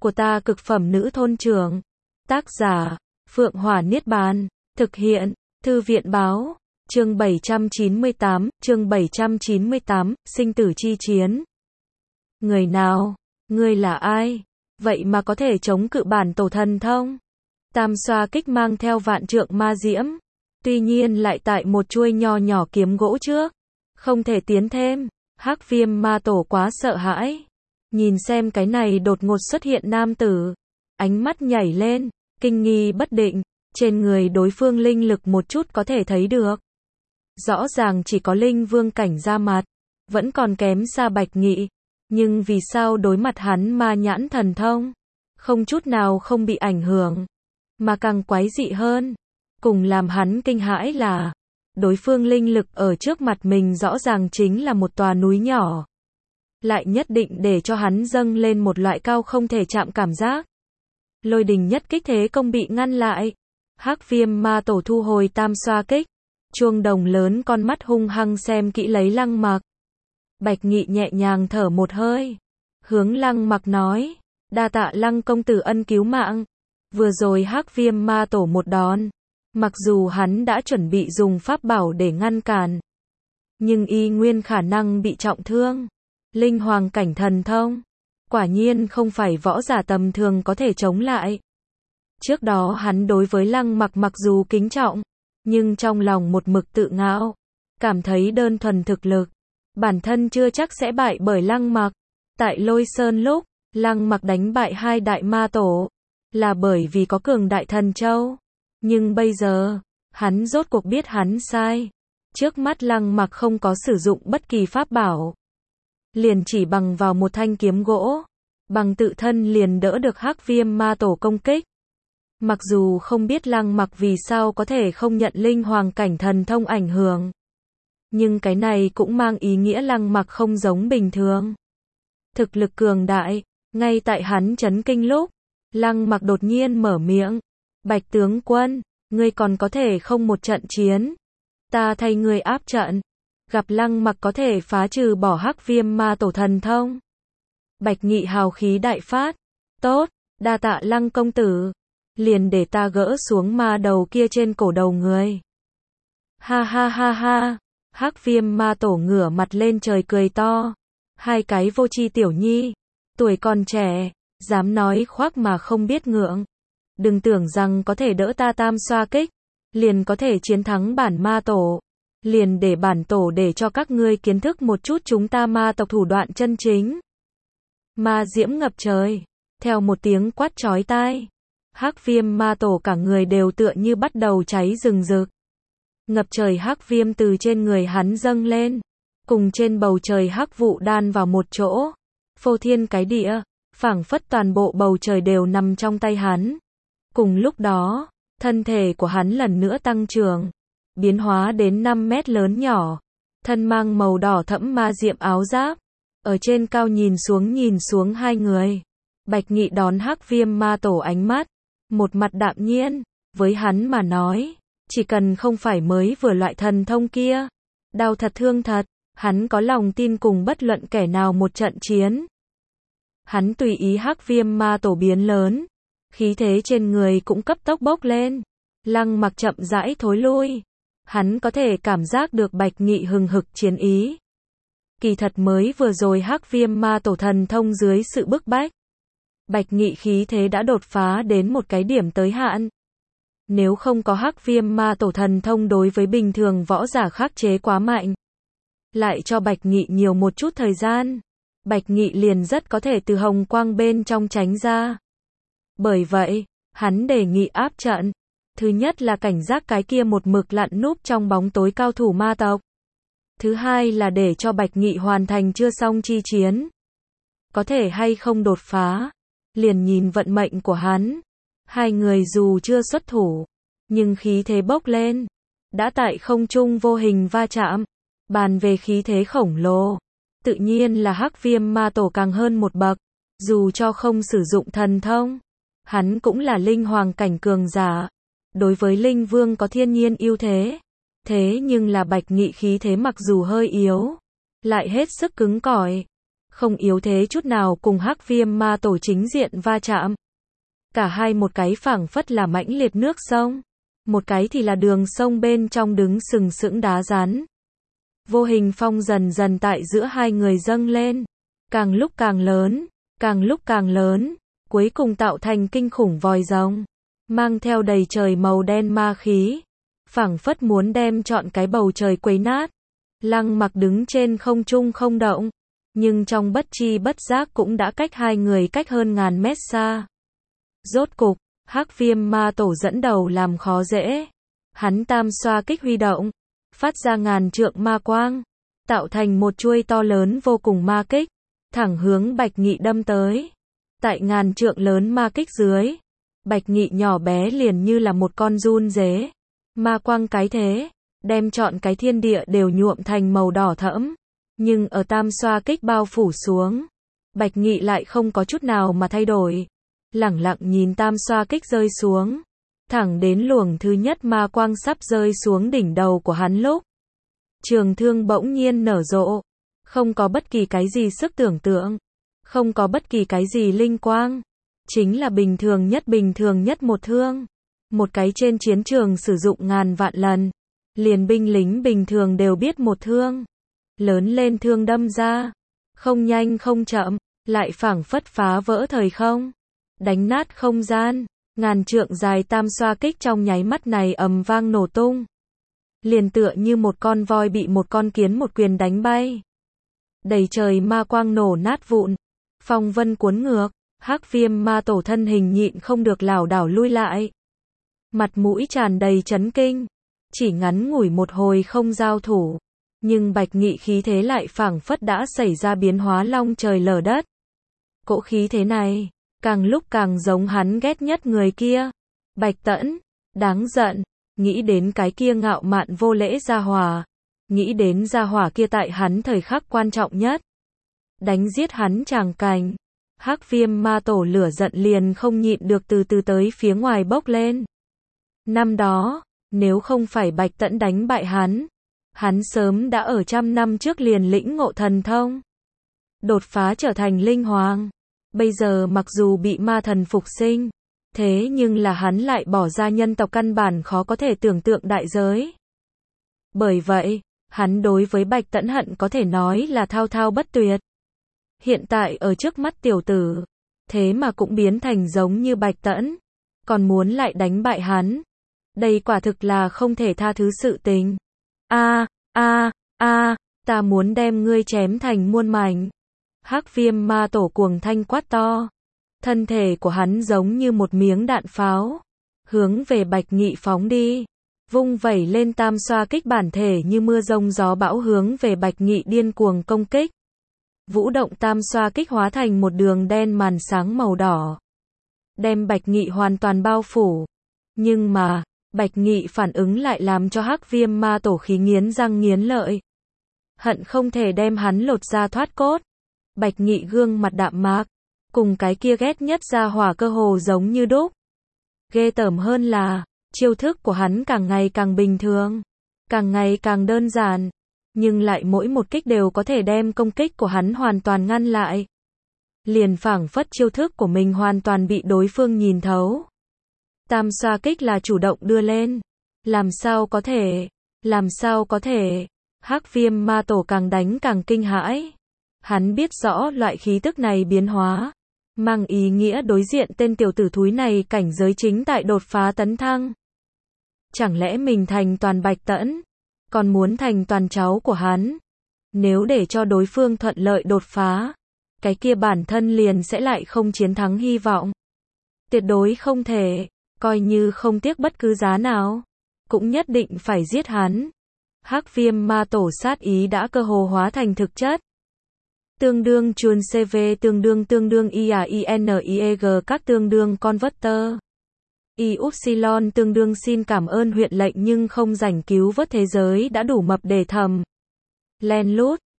của ta cực phẩm nữ thôn trưởng. Tác giả, Phượng Hỏa Niết Bàn. Thực hiện, Thư viện báo. Chương 798, sinh tử chi chiến. Người nào? Ngươi là ai? Vậy mà có thể chống cự bản tổ thần thông? Tam xoa kích mang theo vạn trượng ma diễm. Tuy nhiên lại tại một chuôi nho nhỏ kiếm gỗ trước. Không thể tiến thêm. Hắc Viêm ma tổ quá sợ hãi. Nhìn xem cái này đột ngột xuất hiện nam tử. Ánh mắt nhảy lên, kinh nghi bất định. Trên người đối phương linh lực một chút có thể thấy được. Rõ ràng chỉ có linh vương cảnh ra mặt. Vẫn còn kém xa Bạch Nghị. Nhưng vì sao đối mặt hắn ma nhãn thần thông? Không chút nào không bị ảnh hưởng. Mà càng quái dị hơn. Cùng làm hắn kinh hãi là đối phương linh lực ở trước mặt mình rõ ràng chính là một tòa núi nhỏ. Lại nhất định để cho hắn dâng lên một loại cao không thể chạm cảm giác. Lôi đình nhất kích thế công bị ngăn lại. Hắc Viêm ma tổ thu hồi tam xoa kích. Chuông đồng lớn con mắt hung hăng xem kỹ lấy Lăng Mặc. Bạch Nghị nhẹ nhàng thở một hơi. Hướng Lăng Mặc nói. Đa tạ Lăng công tử ân cứu mạng. Vừa rồi Hắc Viêm ma tổ một đòn. Mặc dù hắn đã chuẩn bị dùng pháp bảo để ngăn cản. Nhưng y nguyên khả năng bị trọng thương. Linh hoàng cảnh thần thông. Quả nhiên không phải võ giả tầm thường có thể chống lại. Trước đó hắn đối với Lăng Mặc mặc dù kính trọng. Nhưng trong lòng một mực tự ngạo. Cảm thấy đơn thuần thực lực. Bản thân chưa chắc sẽ bại bởi Lăng Mặc. Tại Lôi Sơn lúc, Lăng Mặc đánh bại hai đại ma tổ. Là bởi vì có cường đại thần châu. Nhưng bây giờ, hắn rốt cuộc biết hắn sai. Trước mắt Lăng Mặc không có sử dụng bất kỳ pháp bảo. Liền chỉ bằng vào một thanh kiếm gỗ. Bằng tự thân liền đỡ được Hắc Viêm ma tổ công kích. Mặc dù không biết Lăng Mặc vì sao có thể không nhận linh hoàng cảnh thần thông ảnh hưởng. Nhưng cái này cũng mang ý nghĩa Lăng Mặc không giống bình thường. Thực lực cường đại, ngay tại hắn chấn kinh lúc. Lăng Mặc đột nhiên mở miệng. Bạch tướng quân, ngươi còn có thể không một trận chiến. Ta thay ngươi áp trận. Gặp Lăng Mặc có thể phá trừ bỏ Hắc Viêm ma tổ thần thông. Bạch Nghị hào khí đại phát. Tốt, đa tạ Lăng công tử. Liền để ta gỡ xuống ma đầu kia trên cổ đầu người. Ha ha ha ha. Hắc Viêm ma tổ ngửa mặt lên trời cười to. Hai cái vô tri tiểu nhi. Tuổi còn trẻ. Dám nói khoác mà không biết ngượng. Đừng tưởng rằng có thể đỡ ta tam xoa kích. Liền có thể chiến thắng bản ma tổ. Liền để bản tổ để cho các ngươi kiến thức một chút chúng ta ma tộc thủ đoạn chân chính. Ma diễm ngập trời. Theo một tiếng quát chói tai. Hắc Viêm ma tổ cả người đều tựa như bắt đầu cháy rừng rực. Ngập trời hắc viêm từ trên người hắn dâng lên. Cùng trên bầu trời hắc vụ đan vào một chỗ. Phô thiên cái địa. Phảng phất toàn bộ bầu trời đều nằm trong tay hắn. Cùng lúc đó, thân thể của hắn lần nữa tăng trưởng. Biến hóa đến 5 mét lớn nhỏ. Thân mang màu đỏ thẫm ma diệm áo giáp. Ở trên cao nhìn xuống hai người. Bạch Nghị đón Hắc Viêm ma tổ ánh mắt. Một mặt đạm nhiên. Với hắn mà nói. Chỉ cần không phải mới vừa loại thần thông kia. Đau thật thương thật. Hắn có lòng tin cùng bất luận kẻ nào một trận chiến. Hắn tùy ý Hắc Viêm ma tổ biến lớn. Khí thế trên người cũng cấp tốc bốc lên. Lăng Mặc chậm rãi thối lui. Hắn có thể cảm giác được Bạch Nghị hừng hực chiến ý. Kỳ thật mới vừa rồi Hắc Viêm ma tổ thần thông dưới sự bức bách. Bạch Nghị khí thế đã đột phá đến một cái điểm tới hạn. Nếu không có Hắc Viêm ma tổ thần thông đối với bình thường võ giả khắc chế quá mạnh. Lại cho Bạch Nghị nhiều một chút thời gian. Bạch Nghị liền rất có thể từ hồng quang bên trong tránh ra. Bởi vậy, hắn đề nghị áp trận. Thứ nhất là cảnh giác cái kia một mực lặn núp trong bóng tối cao thủ ma tộc. Thứ hai là để cho Bạch Nghị hoàn thành chưa xong chi chiến. Có thể hay không đột phá. Liền nhìn vận mệnh của hắn. Hai người dù chưa xuất thủ. Nhưng khí thế bốc lên. Đã tại không trung vô hình va chạm. Bàn về khí thế khổng lồ. Tự nhiên là Hắc Viêm ma tổ càng hơn một bậc. Dù cho không sử dụng thần thông. Hắn cũng là linh hoàng cảnh cường giả. Đối với linh vương có thiên nhiên ưu thế. Thế nhưng là Bạch Nghị khí thế mặc dù hơi yếu. Lại hết sức cứng cỏi. không yếu thế chút nào cùng Hắc Viêm Ma Tổ chính diện va chạm. Cả hai một cái phảng phất là mãnh liệt nước sông, một cái thì là đường sông bên trong đứng sừng sững đá rắn. Vô hình phong dần dần tại giữa hai người dâng lên, càng lúc càng lớn, càng lúc càng lớn, cuối cùng tạo thành kinh khủng vòi rồng, mang theo đầy trời màu đen ma khí, phảng phất muốn đem trọn cái bầu trời quấy nát. Lăng Mặc đứng trên không trung không động, nhưng trong bất chi bất giác cũng đã cách hai người cách hơn ngàn mét xa. Rốt cục, Hắc Viêm Ma Tổ dẫn đầu làm khó dễ. Hắn tam xoa kích huy động, phát ra ngàn trượng ma quang, tạo thành một chuôi to lớn vô cùng ma kích, thẳng hướng Bạch Nghị đâm tới. Tại ngàn trượng lớn ma kích dưới, Bạch Nghị nhỏ bé liền như là một con giun dế. Ma quang cái thế, đem trọn cái thiên địa đều nhuộm thành màu đỏ thẫm. Nhưng ở tam xoa kích bao phủ xuống, Bạch Nghị lại không có chút nào mà thay đổi. Lẳng lặng nhìn tam xoa kích rơi xuống, thẳng đến luồng thứ nhất ma quang sắp rơi xuống đỉnh đầu của hắn lúc. Trường thương bỗng nhiên nở rộ, không có bất kỳ cái gì sức tưởng tượng, không có bất kỳ cái gì linh quang, chính là bình thường nhất một thương. Một cái trên chiến trường sử dụng ngàn vạn lần, liền binh lính bình thường đều biết một thương. Lớn lên thương đâm ra, không nhanh không chậm, lại phảng phất phá vỡ thời không, đánh nát không gian. Ngàn trượng dài tam xoa kích trong nháy mắt này ầm vang nổ tung, liền tựa như một con voi bị một con kiến một quyền đánh bay. Đầy trời ma quang nổ nát vụn, phong vân cuốn ngược, Hắc Viêm Ma Tổ thân hình nhịn không được lảo đảo lui lại. Mặt mũi tràn đầy chấn kinh, chỉ ngắn ngủi một hồi không giao thủ, nhưng Bạch Nghị khí thế lại phảng phất đã xảy ra biến hóa long trời lở đất. Cỗ khí thế này, càng lúc càng giống hắn ghét nhất người kia. Bạch Tẫn, đáng giận, nghĩ đến cái kia ngạo mạn vô lễ gia hỏa, nghĩ đến gia hỏa kia tại hắn thời khắc quan trọng nhất, đánh giết hắn tràng cảnh. Hắc Viêm Ma Tổ lửa giận liền không nhịn được từ từ tới phía ngoài bốc lên. Năm đó, nếu không phải Bạch Tẫn đánh bại hắn sớm đã ở 100 năm trước liền lĩnh ngộ thần thông, đột phá trở thành linh hoàng. Bây giờ mặc dù bị ma thần phục sinh, thế nhưng là hắn lại bỏ ra nhân tộc căn bản khó có thể tưởng tượng đại giới. Bởi vậy, hắn đối với Bạch Tẫn hận có thể nói là thao thao bất tuyệt. Hiện tại ở trước mắt tiểu tử, thế mà cũng biến thành giống như Bạch Tẫn, còn muốn lại đánh bại hắn. Đây quả thực là không thể tha thứ sự tình. Ta muốn đem ngươi chém thành muôn mảnh. Hắc Viêm Ma Tổ cuồng thanh quát to. Thân thể của hắn giống như một miếng đạn pháo, hướng về Bạch Nghị phóng đi. Vung vẩy lên tam xoa kích bản thể như mưa rông gió bão hướng về Bạch Nghị điên cuồng công kích. Vũ động tam xoa kích hóa thành một đường đen màn sáng màu đỏ, đem Bạch Nghị hoàn toàn bao phủ. Nhưng mà, Bạch Nghị phản ứng lại làm cho Hắc Viêm Ma Tổ khí nghiến răng nghiến lợi, hận không thể đem hắn lột ra thoát cốt. Bạch Nghị gương mặt đạm mạc, cùng cái kia ghét nhất gia hỏa cơ hồ giống như đúc. Ghê tởm hơn là, chiêu thức của hắn càng ngày càng bình thường, càng ngày càng đơn giản, nhưng lại mỗi một kích đều có thể đem công kích của hắn hoàn toàn ngăn lại. Liền phảng phất chiêu thức của mình hoàn toàn bị đối phương nhìn thấu. Tam xoa kích là chủ động đưa lên. Làm sao có thể, Hắc Viêm Ma Tổ càng đánh càng kinh hãi. Hắn biết rõ loại khí tức này biến hóa, mang ý nghĩa đối diện tên tiểu tử thúi này cảnh giới chính tại đột phá tấn thăng. Chẳng lẽ mình thành toàn Bạch Tẫn, còn muốn thành toàn cháu của hắn? Nếu để cho đối phương thuận lợi đột phá, cái kia bản thân liền sẽ lại không chiến thắng hy vọng. Tuyệt đối không thể, coi như không tiếc bất cứ giá nào, cũng nhất định phải giết hắn. Hắc Viêm Ma Tổ sát ý đã cơ hồ hóa thành thực chất. Tương đương chuồn CV tương đương IAINIEG các tương đương converter. Y-upsilon tương đương xin cảm ơn huyện lệnh nhưng không rảnh cứu vớt thế giới đã đủ mập để thầm. Len lút,